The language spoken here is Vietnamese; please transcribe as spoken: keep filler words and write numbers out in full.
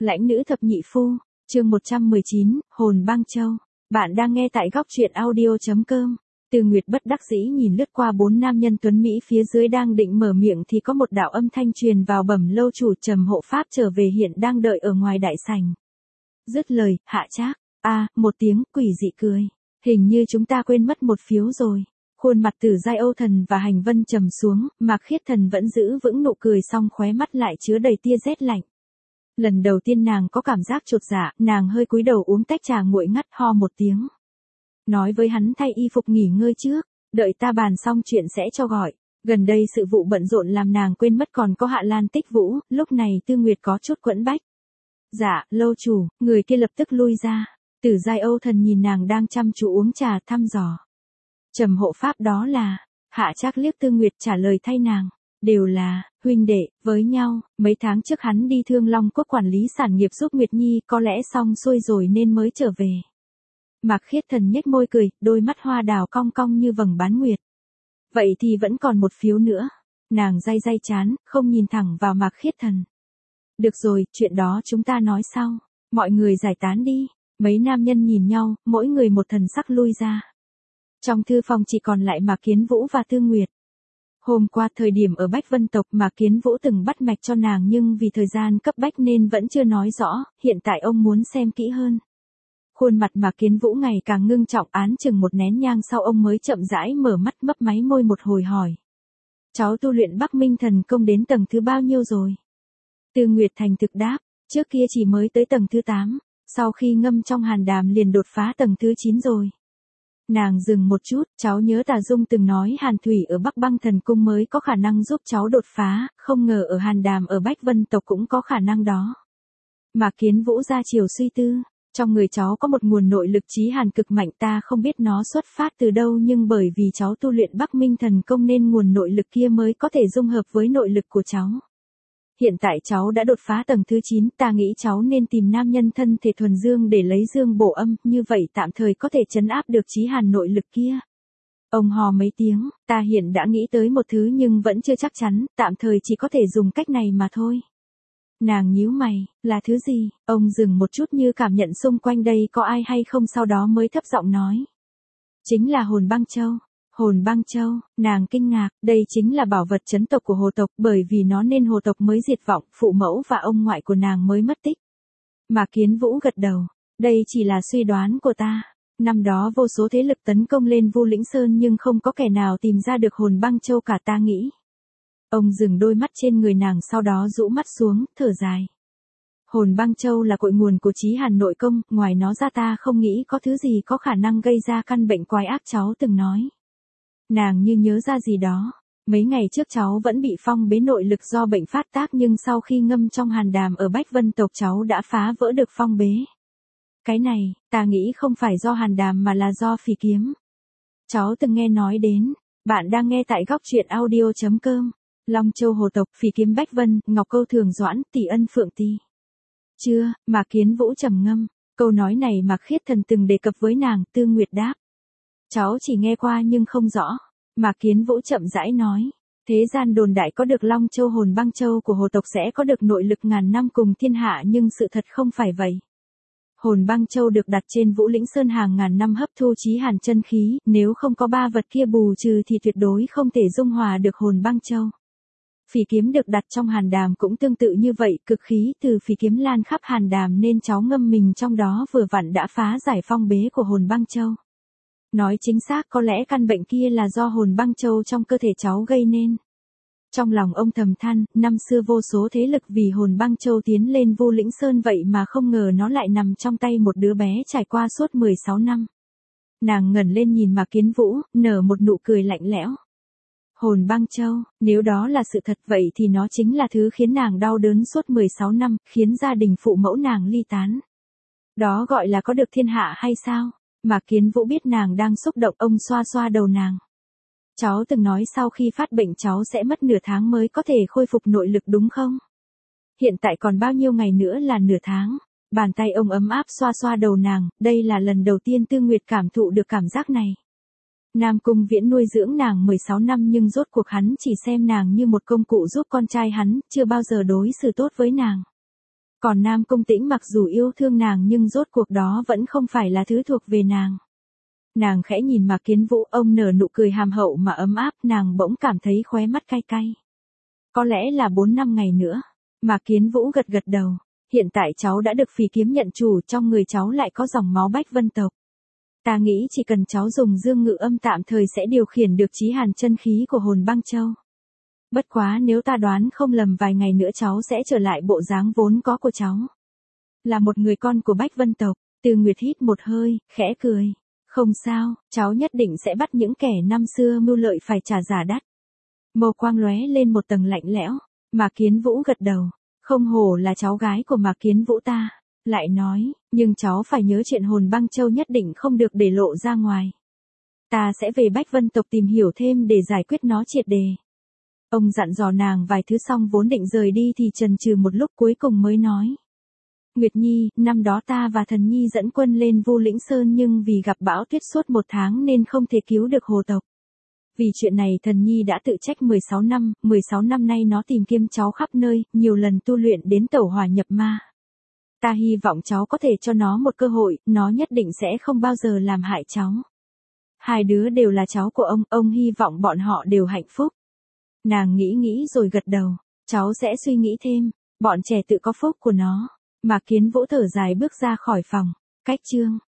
Lãnh nữ thập nhị phu, chương một trăm mười chín, hồn băng châu. Bạn đang nghe tại góc truyện audio.com. Từ Nguyệt bất đắc dĩ nhìn lướt qua bốn nam nhân tuấn Mỹ phía dưới đang định mở miệng thì có một đạo âm thanh truyền vào bẩm lâu chủ Trầm Hộ Pháp trở về hiện đang đợi ở ngoài đại sảnh. Dứt lời, Hạ Trác, a một tiếng quỷ dị cười. Hình như chúng ta quên mất một phiếu rồi. Khuôn mặt Tử Giai Âu Thần và Hành Vân trầm xuống, Mạc Khiết Thần vẫn giữ vững nụ cười song khóe mắt lại chứa đầy tia rét lạnh. Lần đầu tiên nàng có cảm giác chột dạ, nàng hơi cúi đầu uống tách trà nguội ngắt ho một tiếng. Nói với hắn thay y phục nghỉ ngơi trước, đợi ta bàn xong chuyện sẽ cho gọi. Gần đây sự vụ bận rộn làm nàng quên mất còn có Hạ Lan Tích Vũ, lúc này Tư Nguyệt có chút quẫn bách. Dạ, lâu chủ, người kia lập tức lui ra. Tử Giai Âu Thần nhìn nàng đang chăm chú uống trà thăm dò. Trầm Hộ Pháp đó là, Hạ Trác liếc Tư Nguyệt trả lời thay nàng. Đều là, huynh đệ, với nhau, mấy tháng trước hắn đi Thương Long Quốc quản lý sản nghiệp giúp Nguyệt Nhi có lẽ xong xuôi rồi nên mới trở về. Mạc Khiết Thần nhếch môi cười, đôi mắt hoa đào cong cong như vầng bán nguyệt. Vậy thì vẫn còn một phiếu nữa. Nàng day day chán, không nhìn thẳng vào Mạc Khiết Thần. Được rồi, chuyện đó chúng ta nói sau. Mọi người giải tán đi. Mấy nam nhân nhìn nhau, mỗi người một thần sắc lui ra. Trong thư phòng chỉ còn lại Mạc Kiến Vũ và Tư Nguyệt. Hôm qua thời điểm ở Bách Vân tộc mà Kiến Vũ từng bắt mạch cho nàng nhưng vì thời gian cấp bách nên vẫn chưa nói rõ, hiện tại ông muốn xem kỹ hơn. Khuôn mặt mà Kiến Vũ ngày càng ngưng trọng, án chừng một nén nhang sau ông mới chậm rãi mở mắt mấp máy môi một hồi hỏi. Cháu tu luyện Bắc Minh Thần Công đến tầng thứ bao nhiêu rồi? Tư Nguyệt thành thực đáp, trước kia chỉ mới tới tầng thứ tám, sau khi ngâm trong hàn đàm liền đột phá tầng thứ chín rồi. Nàng dừng một chút, cháu nhớ Tà Dung từng nói Hàn Thủy ở Bắc Băng Thần Cung mới có khả năng giúp cháu đột phá, không ngờ ở Hàn Đàm ở Bách Vân tộc cũng có khả năng đó. Mạc Kiến Vũ ra chiều suy tư, trong người cháu có một nguồn nội lực chí hàn cực mạnh, ta không biết nó xuất phát từ đâu nhưng bởi vì cháu tu luyện Bắc Minh Thần Công nên nguồn nội lực kia mới có thể dung hợp với nội lực của cháu. Hiện tại cháu đã đột phá tầng thứ chín, ta nghĩ cháu nên tìm nam nhân thân thể thuần dương để lấy dương bổ âm, như vậy tạm thời có thể trấn áp được chí hàn nội lực kia. Ông hò mấy tiếng, ta hiện đã nghĩ tới một thứ nhưng vẫn chưa chắc chắn, tạm thời chỉ có thể dùng cách này mà thôi. Nàng nhíu mày, là thứ gì? Ông dừng một chút như cảm nhận xung quanh đây có ai hay không, sau đó mới thấp giọng nói. Chính là hồn băng châu. Hồn băng châu, nàng kinh ngạc, đây chính là bảo vật trấn tộc của hồ tộc, bởi vì nó nên hồ tộc mới diệt vong, phụ mẫu và ông ngoại của nàng mới mất tích. Mạc Kiến Vũ gật đầu, đây chỉ là suy đoán của ta. Năm đó vô số thế lực tấn công lên Vu Lĩnh Sơn nhưng không có kẻ nào tìm ra được hồn băng châu cả, ta nghĩ. Ông dừng đôi mắt trên người nàng sau đó rũ mắt xuống, thở dài. Hồn băng châu là cội nguồn của chí hàn nội công, ngoài nó ra ta không nghĩ có thứ gì có khả năng gây ra căn bệnh quái ác cháu từng nói. Nàng như nhớ ra gì đó, mấy ngày trước cháu vẫn bị phong bế nội lực do bệnh phát tác nhưng sau khi ngâm trong hàn đàm ở Bách Vân tộc cháu đã phá vỡ được phong bế. Cái này, ta nghĩ không phải do hàn đàm mà là do phỉ kiếm. Cháu từng nghe nói đến, bạn đang nghe tại góc truyện audio.com, Long Châu hồ tộc, phỉ kiếm Bách Vân, Ngọc Câu Thường Doãn, Tỷ Ân Phượng Tì. Chưa, Mạc Kiến Vũ trầm ngâm, câu nói này Mạc Khiết Thần từng đề cập với nàng, Tư Nguyệt đáp. Cháu chỉ nghe qua nhưng không rõ. Mạc Kiến Vũ chậm rãi nói. Thế gian đồn đại có được Long Châu hồn băng châu của hồ tộc sẽ có được nội lực ngàn năm cùng thiên hạ nhưng sự thật không phải vậy. Hồn băng châu được đặt trên Vũ Lĩnh Sơn hàng ngàn năm hấp thu chí hàn chân khí, nếu không có ba vật kia bù trừ thì tuyệt đối không thể dung hòa được hồn băng châu. Phỉ kiếm được đặt trong hàn đàm cũng tương tự như vậy, cực khí từ phỉ kiếm lan khắp hàn đàm nên cháu ngâm mình trong đó vừa vặn đã phá giải phong bế của hồn băng châu. Nói chính xác có lẽ căn bệnh kia là do hồn băng châu trong cơ thể cháu gây nên. Trong lòng ông thầm than, năm xưa vô số thế lực vì hồn băng châu tiến lên Vu Lĩnh Sơn vậy mà không ngờ nó lại nằm trong tay một đứa bé trải qua suốt mười sáu năm. Nàng ngẩng lên nhìn Mạc Kiến Vũ, nở một nụ cười lạnh lẽo. Hồn băng châu, nếu đó là sự thật vậy thì nó chính là thứ khiến nàng đau đớn suốt mười sáu năm, khiến gia đình phụ mẫu nàng ly tán. Đó gọi là có được thiên hạ hay sao? Mạc Kiến Vũ biết nàng đang xúc động, ông xoa xoa đầu nàng. Cháu từng nói sau khi phát bệnh cháu sẽ mất nửa tháng mới có thể khôi phục nội lực đúng không? Hiện tại còn bao nhiêu ngày nữa là nửa tháng? Bàn tay ông ấm áp xoa xoa đầu nàng, đây là lần đầu tiên Tư Nguyệt cảm thụ được cảm giác này. Nam Cung Viễn nuôi dưỡng nàng mười sáu năm nhưng rốt cuộc hắn chỉ xem nàng như một công cụ giúp con trai hắn, chưa bao giờ đối xử tốt với nàng. Còn Nam Cung Tĩnh mặc dù yêu thương nàng nhưng rốt cuộc đó vẫn không phải là thứ thuộc về nàng. Nàng khẽ nhìn Mạc Kiến Vũ, ông nở nụ cười hàm hậu mà ấm áp, nàng bỗng cảm thấy khóe mắt cay cay. Có lẽ là bốn năm ngày nữa. Mạc Kiến Vũ gật gật đầu. Hiện tại cháu đã được Phỉ Kiếm nhận chủ, trong người cháu lại có dòng máu Bách Vân tộc. Ta nghĩ chỉ cần cháu dùng dương ngự âm tạm thời sẽ điều khiển được Chí Hàn chân khí của hồn băng châu. Bất quá nếu ta đoán không lầm vài ngày nữa cháu sẽ trở lại bộ dáng vốn có của cháu. Là một người con của Bách Vân tộc. Từ Nguyệt hít một hơi, khẽ cười. Không sao, cháu nhất định sẽ bắt những kẻ năm xưa mưu lợi phải trả giá đắt. Mâu quang lóe lên một tầng lạnh lẽo. Mạc Kiến Vũ gật đầu. Không hổ là cháu gái của Mạc Kiến Vũ ta. Lại nói, nhưng cháu phải nhớ chuyện hồn băng châu nhất định không được để lộ ra ngoài. Ta sẽ về Bách Vân tộc tìm hiểu thêm để giải quyết nó triệt đề. Ông dặn dò nàng vài thứ xong vốn định rời đi thì chần chừ một lúc cuối cùng mới nói. Nguyệt Nhi, năm đó ta và Thần Nhi dẫn quân lên Vu Lĩnh Sơn nhưng vì gặp bão tuyết suốt một tháng nên không thể cứu được hồ tộc. Vì chuyện này Thần Nhi đã tự trách mười sáu năm, mười sáu năm nay nó tìm kiếm cháu khắp nơi, nhiều lần tu luyện đến tẩu hỏa nhập ma. Ta hy vọng cháu có thể cho nó một cơ hội, nó nhất định sẽ không bao giờ làm hại cháu. Hai đứa đều là cháu của ông, ông hy vọng bọn họ đều hạnh phúc. Nàng nghĩ nghĩ rồi gật đầu, cháu sẽ suy nghĩ thêm, bọn trẻ tự có phúc của nó. Mạc Kiến Vũ thở dài bước ra khỏi phòng, cách chương.